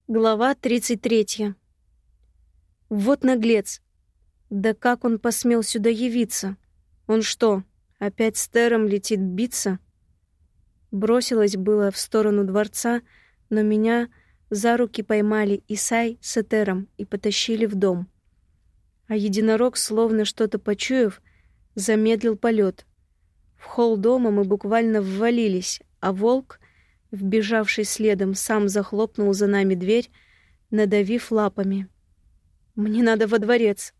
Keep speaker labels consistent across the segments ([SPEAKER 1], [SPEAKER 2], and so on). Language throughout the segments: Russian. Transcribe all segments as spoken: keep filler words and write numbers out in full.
[SPEAKER 1] Глава тридцать третья. Вот наглец. Да как он посмел сюда явиться? Он что, опять с Тером летит биться? Бросилась было в сторону дворца, но меня за руки поймали Исай с Этером и потащили в дом. А единорог, словно что-то почуяв, замедлил полет. В холл дома мы буквально ввалились, а волк, вбежавший следом, сам захлопнул за нами дверь, надавив лапами. «Мне надо во дворец».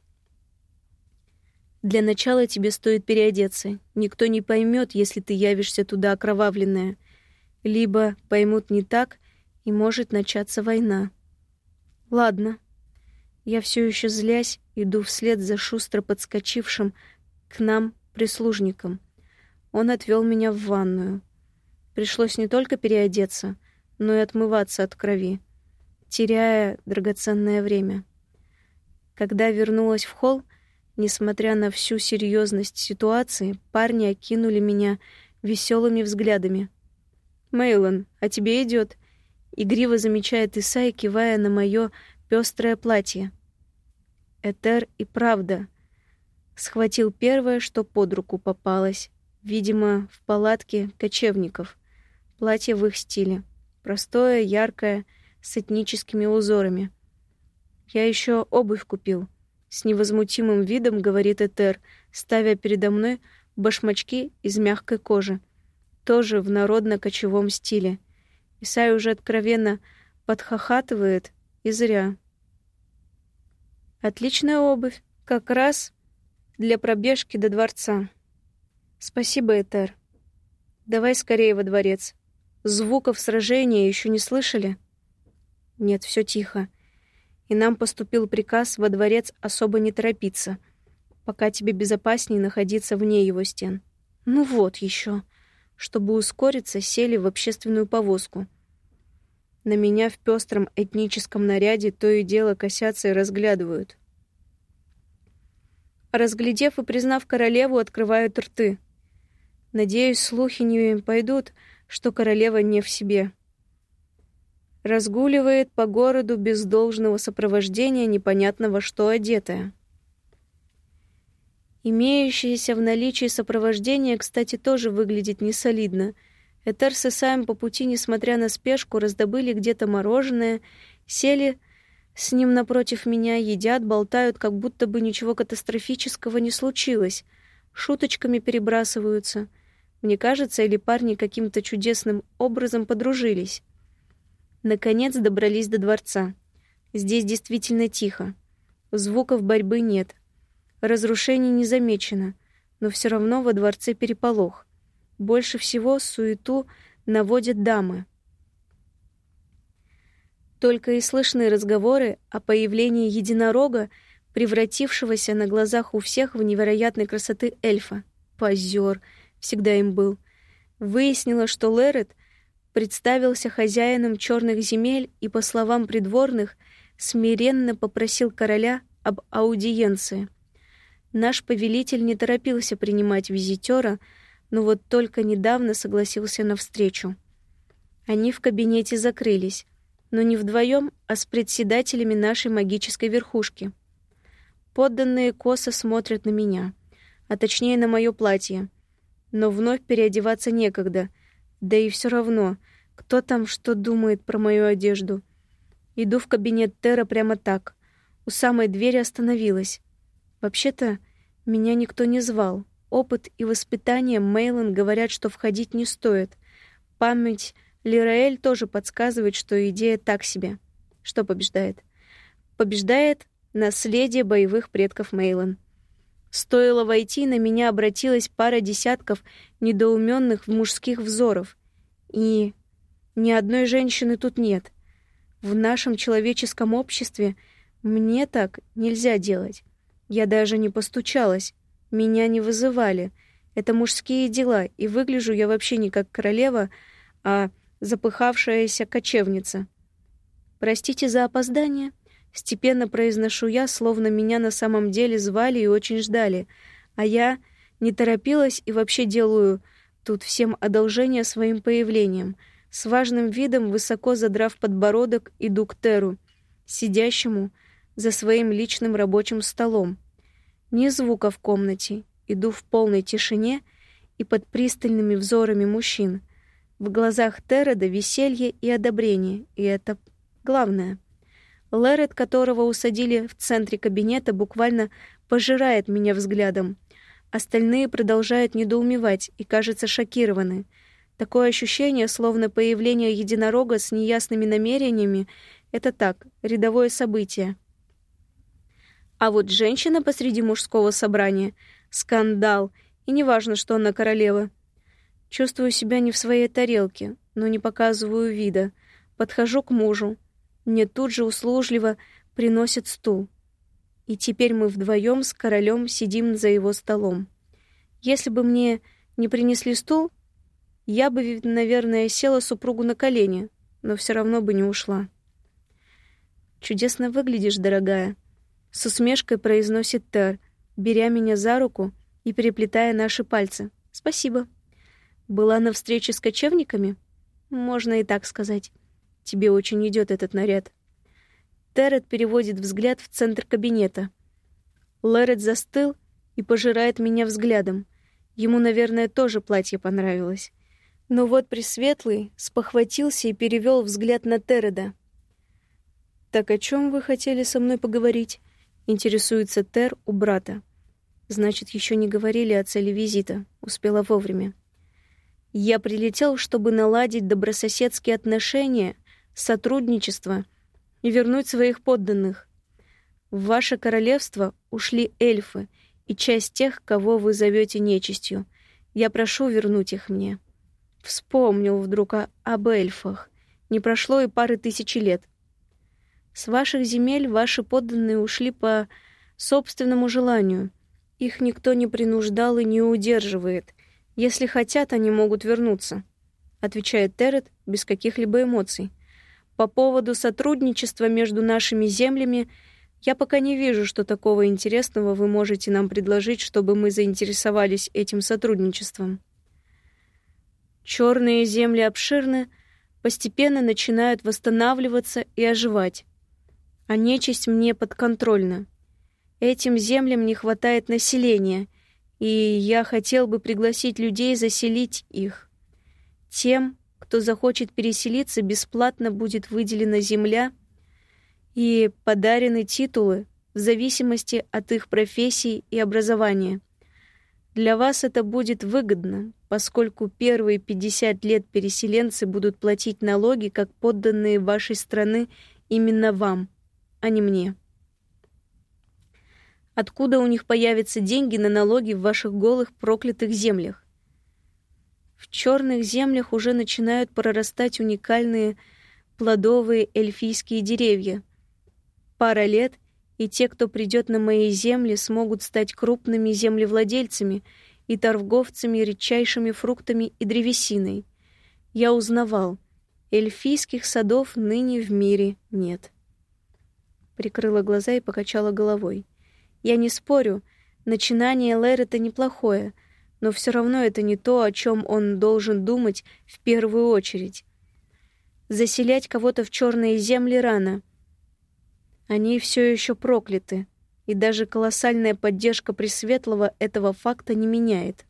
[SPEAKER 1] «Для начала тебе стоит переодеться. Никто не поймет, если ты явишься туда окровавленная. Либо поймут не так, и может начаться война». «Ладно». Я все еще злясь иду вслед за шустро подскочившим к нам прислужником. Он отвел меня в ванную. Пришлось не только переодеться, но и отмываться от крови, теряя драгоценное время. Когда вернулась в холл, несмотря на всю серьезность ситуации, парни окинули меня веселыми взглядами. «Мейлон, а тебе идет?» — игриво замечает Исай, кивая на мое пестрое платье. Этер и правда схватил первое, что под руку попалось, видимо, в палатке кочевников. Платье в их стиле. Простое, яркое, с этническими узорами. «Я еще обувь купил», — с невозмутимым видом говорит Этер, ставя передо мной башмачки из мягкой кожи, тоже в народно-кочевом стиле. Исай уже откровенно подхахатывает, и зря. «Отличная обувь, как раз для пробежки до дворца». «Спасибо, Этер. Давай скорее во дворец. Звуков сражения еще не слышали?» «Нет, все тихо. И нам поступил приказ во дворец особо не торопиться, пока тебе безопаснее находиться вне его стен». «Ну вот еще». Чтобы ускориться, сели в общественную повозку. На меня в пестром этническом наряде то и дело косятся и разглядывают. Разглядев и признав королеву, открывают рты. Надеюсь, слухи не пойдут, что королева не в себе. Разгуливает по городу без должного сопровождения, непонятного что одетая. Имеющееся в наличии сопровождение, кстати, тоже выглядит несолидно. Этер с Исаем по пути, несмотря на спешку, раздобыли где-то мороженое, сели с ним напротив меня, едят, болтают, как будто бы ничего катастрофического не случилось, шуточками перебрасываются. Мне кажется, или парни каким-то чудесным образом подружились. Наконец добрались до дворца. Здесь действительно тихо. Звуков борьбы нет. Разрушений не замечено, но все равно во дворце переполох. Больше всего суету наводят дамы. Только и слышны разговоры о появлении единорога, превратившегося на глазах у всех в невероятной красоты эльфа. Позер, всегда им был. Выяснила, что Лерет представился хозяином черных земель и, по словам придворных, смиренно попросил короля об аудиенции. Наш повелитель не торопился принимать визитера, но вот только недавно согласился на встречу. Они в кабинете закрылись, но не вдвоем, а с председателями нашей магической верхушки. Подданные косо смотрят на меня, а точнее на мое платье. Но вновь переодеваться некогда, да и все равно, кто там что думает про мою одежду. Иду в кабинет Тера прямо так. У самой двери остановилась. Вообще-то, меня никто не звал. Опыт и воспитание Мейлон говорят, что входить не стоит. Память Лираэль тоже подсказывает, что идея так себе. Что побеждает? Побеждает наследие боевых предков Мейлон. Стоило войти, на меня обратилась пара десятков недоуменных мужских взоров. И ни одной женщины тут нет. В нашем человеческом обществе мне так нельзя делать. Я даже не постучалась. Меня не вызывали. Это мужские дела, и выгляжу я вообще не как королева, а запыхавшаяся кочевница. «Простите за опоздание», — степенно произношу я, словно меня на самом деле звали и очень ждали, а я не торопилась и вообще делаю тут всем одолжение своим появлением. С важным видом, высоко задрав подбородок, иду к Теру, сидящему за своим личным рабочим столом. Ни звука в комнате, иду в полной тишине и под пристальными взорами мужчин. В глазах Тереда веселье и одобрение, и это главное. Лерет, которого усадили в центре кабинета, буквально пожирает меня взглядом. Остальные продолжают недоумевать и, кажется, шокированы. Такое ощущение, словно появление единорога с неясными намерениями — это так, рядовое событие. А вот женщина посреди мужского собрания — скандал, и неважно, что она королева. Чувствую себя не в своей тарелке, но не показываю вида. Подхожу к мужу. Мне тут же услужливо приносят стул. И теперь мы вдвоем с королем сидим за его столом. Если бы мне не принесли стул, я бы, наверное, села супругу на колени, но все равно бы не ушла. «Чудесно выглядишь, дорогая», — с усмешкой произносит Тер, беря меня за руку и переплетая наши пальцы. «Спасибо. Была на встрече с кочевниками? Можно и так сказать. Тебе очень идет этот наряд». Терет переводит взгляд в центр кабинета. Лерет застыл и пожирает меня взглядом. Ему, наверное, тоже платье понравилось. Но вот Пресветлый спохватился и перевел взгляд на Тереда. «Так о чем вы хотели со мной поговорить?» — интересуется Тер у брата. Значит, еще не говорили о цели визита. Успела вовремя. «Я прилетел, чтобы наладить добрососедские отношения, сотрудничество и вернуть своих подданных. В ваше королевство ушли эльфы и часть тех, кого вы зовете нечистью. Я прошу вернуть их мне». Вспомнил вдруг о, об эльфах. Не прошло и пары тысяч лет. С ваших земель ваши подданные ушли по собственному желанию. Их никто не принуждал и не удерживает. Если хотят, они могут вернуться, отвечает Терет без каких-либо эмоций. По поводу сотрудничества между нашими землями я пока не вижу, что такого интересного вы можете нам предложить, чтобы мы заинтересовались этим сотрудничеством. Черные земли обширны, постепенно начинают восстанавливаться и оживать. А нечисть мне подконтрольна. Этим землям не хватает населения, и я хотел бы пригласить людей заселить их. Тем, кто захочет переселиться, бесплатно будет выделена земля и подарены титулы в зависимости от их профессий и образования. Для вас это будет выгодно, поскольку первые пятьдесят лет переселенцы будут платить налоги как подданные вашей страны именно вам, а не мне. Откуда у них появятся деньги на налоги в ваших голых проклятых землях? В черных землях уже начинают прорастать уникальные плодовые эльфийские деревья. Пара лет, и те, кто придет на мои земли, смогут стать крупными землевладельцами и торговцами редчайшими фруктами и древесиной. Я узнавал, эльфийских садов ныне в мире нет. Прикрыла глаза и покачала головой. Я не спорю, начинание Лерета неплохое, но все равно это не то, о чем он должен думать в первую очередь. Заселять кого-то в черные земли рано. Они все еще прокляты, и даже колоссальная поддержка Пресветлого этого факта не меняет.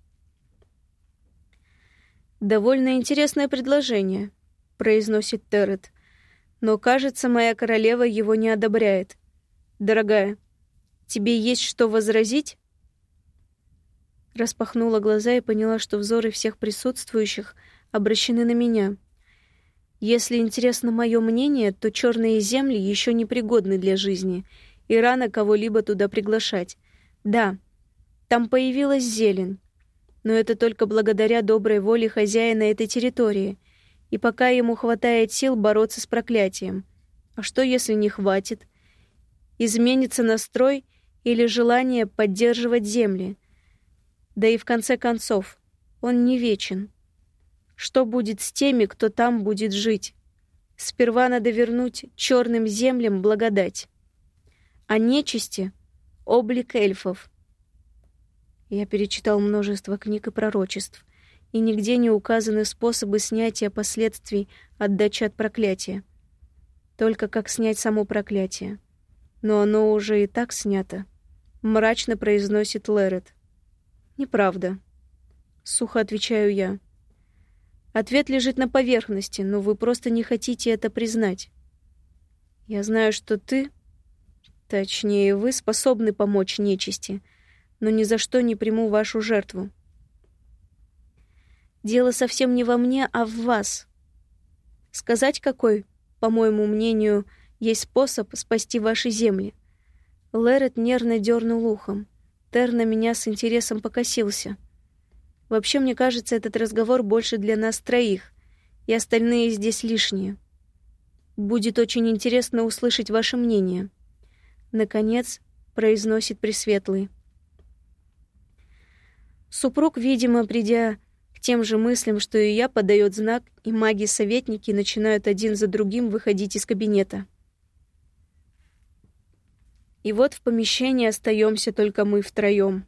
[SPEAKER 1] «Довольно интересное предложение», — произносит Терет, «но, кажется, моя королева его не одобряет. Дорогая, тебе есть что возразить?» Распахнула глаза и поняла, что взоры всех присутствующих обращены на меня. Если интересно мое мнение, то черные земли еще не пригодны для жизни, и рано кого-либо туда приглашать. Да, там появилась зелень, но это только благодаря доброй воле хозяина этой территории, и пока ему хватает сил бороться с проклятием. А что, если не хватит? Изменится настрой или желание поддерживать земли? Да и в конце концов, он не вечен. Что будет с теми, кто там будет жить? Сперва надо вернуть черным землям благодать. А нечисти — облик эльфов. Я перечитал множество книг и пророчеств, и нигде не указаны способы снятия последствий отдачи от проклятия. Только как снять само проклятие. Но оно уже и так снято. Мрачно произносит Лерет. Неправда. Сухо отвечаю я. Ответ лежит на поверхности, но вы просто не хотите это признать. Я знаю, что ты, точнее, вы способны помочь нечисти, но ни за что не приму вашу жертву. Дело совсем не во мне, а в вас. Сказать, какой, по моему мнению, есть способ спасти ваши земли. Лерет нервно дернул ухом. Тер на меня с интересом покосился. Вообще, мне кажется, этот разговор больше для нас троих, и остальные здесь лишние. Будет очень интересно услышать ваше мнение. Наконец, произносит Пресветлый. Супруг, видимо, придя к тем же мыслям, что и я, подает знак, и маги-советники начинают один за другим выходить из кабинета. И вот в помещении остаемся только мы втроем.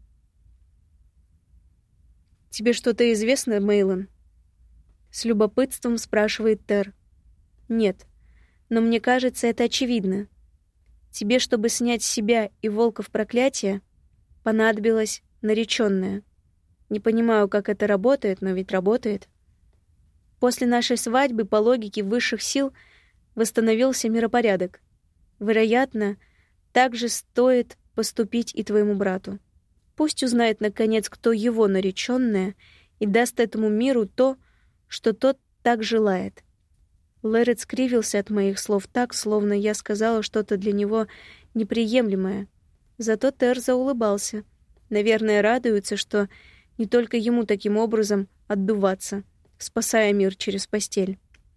[SPEAKER 1] «Тебе что-то известно, Мейлон?» С любопытством спрашивает Тер. «Нет, но мне кажется, это очевидно. Тебе, чтобы снять с себя и волков проклятие, понадобилась наречённая. Не понимаю, как это работает, но ведь работает. После нашей свадьбы, по логике высших сил, восстановился миропорядок. Вероятно, так же стоит поступить и твоему брату. Пусть узнает, наконец, кто его наречённая, и даст этому миру то, что тот так желает». Лерет скривился от моих слов так, словно я сказала что-то для него неприемлемое. Зато Тер заулыбался. Наверное, радуется, что не только ему таким образом отдуваться, спасая мир через постель.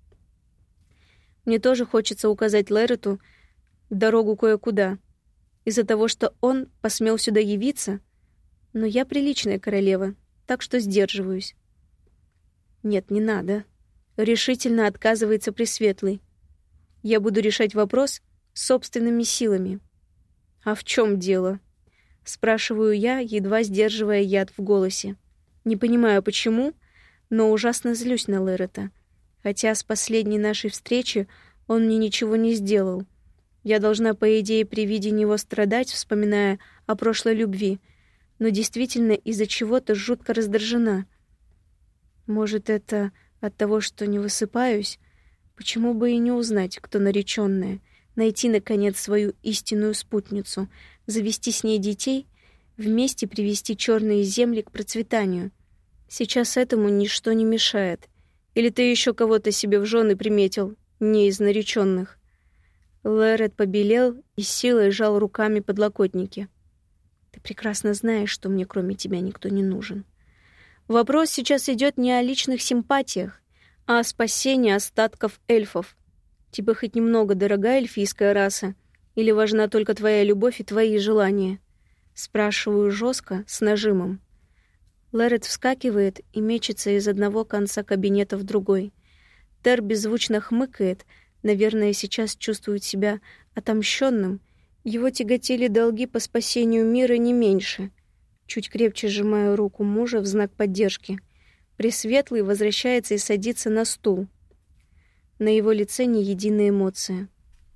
[SPEAKER 1] Мне тоже хочется указать Лерету дорогу кое-куда. Из-за того, что он посмел сюда явиться, но я приличная королева, так что сдерживаюсь. Нет, не надо. Решительно отказывается Пресветлый. Я буду решать вопрос собственными силами. А в чем дело? Спрашиваю я, едва сдерживая яд в голосе. Не понимаю, почему, но ужасно злюсь на Лерета. Хотя с последней нашей встречи он мне ничего не сделал. Я должна, по идее, при виде него страдать, вспоминая о прошлой любви, но действительно из-за чего-то жутко раздражена. Может, это от того, что не высыпаюсь? Почему бы и не узнать, кто наречённая, найти, наконец, свою истинную спутницу, завести с ней детей, вместе привести чёрные земли к процветанию? Сейчас этому ничто не мешает. Или ты ещё кого-то себе в жёны приметил, не из наречённых? Лерет побелел и с силой сжал руками подлокотники. Ты прекрасно знаешь, что мне кроме тебя никто не нужен. Вопрос сейчас идет не о личных симпатиях, а о спасении остатков эльфов. Тебе хоть немного дорога эльфийская раса, или важна только твоя любовь и твои желания? Спрашиваю жестко, с нажимом. Лерет вскакивает и мечется из одного конца кабинета в другой. Тер беззвучно хмыкает, наверное, сейчас чувствует себя отомщенным. Его тяготили долги по спасению мира не меньше. Чуть крепче сжимаю руку мужа в знак поддержки. Пресветлый возвращается и садится на стул. На его лице ни единой эмоции.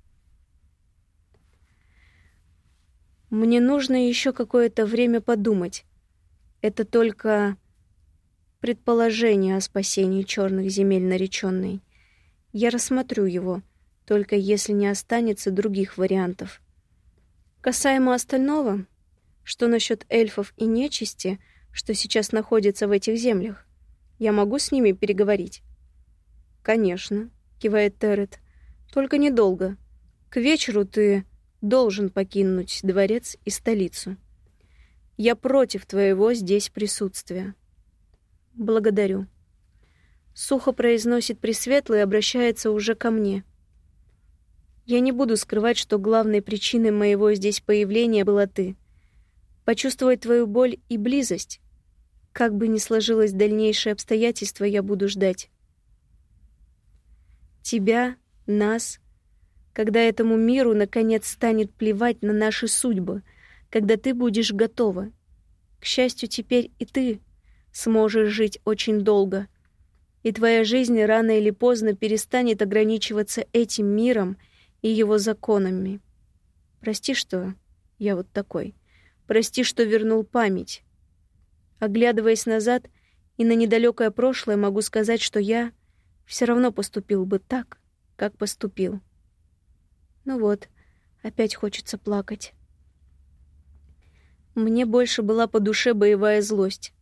[SPEAKER 1] Мне нужно еще какое-то время подумать. Это только предположение о спасении черных земель нареченной. Я рассмотрю его, только если не останется других вариантов. Касаемо остального, что насчет эльфов и нечисти, что сейчас находятся в этих землях, я могу с ними переговорить? Конечно, кивает Терет. Только недолго. К вечеру ты должен покинуть дворец и столицу. Я против твоего здесь присутствия. Благодарю. Сухо произносит Пресветлый и обращается уже ко мне. Я не буду скрывать, что главной причиной моего здесь появления была ты. Почувствовать твою боль и близость. Как бы ни сложилось дальнейшее обстоятельство, я буду ждать. Тебя, нас, когда этому миру наконец станет плевать на наши судьбы, когда ты будешь готова. К счастью, теперь и ты сможешь жить очень долго, и твоя жизнь рано или поздно перестанет ограничиваться этим миром и его законами. Прости, что я вот такой. Прости, что вернул память. Оглядываясь назад и на недалекое прошлое, могу сказать, что я все равно поступил бы так, как поступил. Ну вот, опять хочется плакать. Мне больше была по душе боевая злость.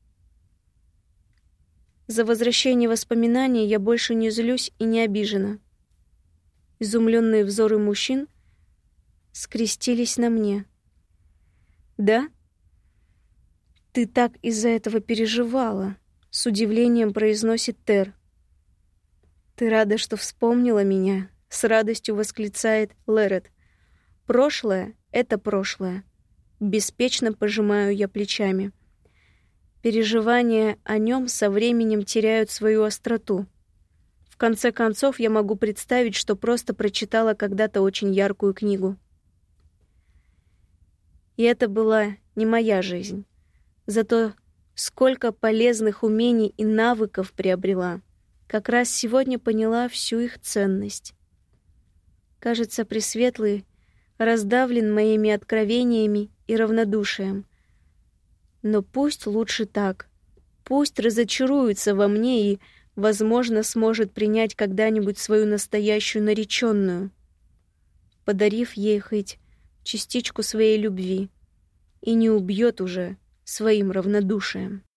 [SPEAKER 1] За возвращение воспоминаний я больше не злюсь и не обижена. Изумленные взоры мужчин скрестились на мне. «Да? Ты так из-за этого переживала», — с удивлением произносит Тер. «Ты рада, что вспомнила меня?» — с радостью восклицает Лерет. «Прошлое — это прошлое». Беспечно пожимаю я плечами. Переживания о нем со временем теряют свою остроту. В конце концов, я могу представить, что просто прочитала когда-то очень яркую книгу. И это была не моя жизнь. Зато сколько полезных умений и навыков приобрела. Как раз сегодня поняла всю их ценность. Кажется, Пресветлый раздавлен моими откровениями и равнодушием. Но пусть лучше так. Пусть разочаруется во мне и, возможно, сможет принять когда-нибудь свою настоящую нареченную, подарив ей хоть частичку своей любви, и не убьет уже своим равнодушием.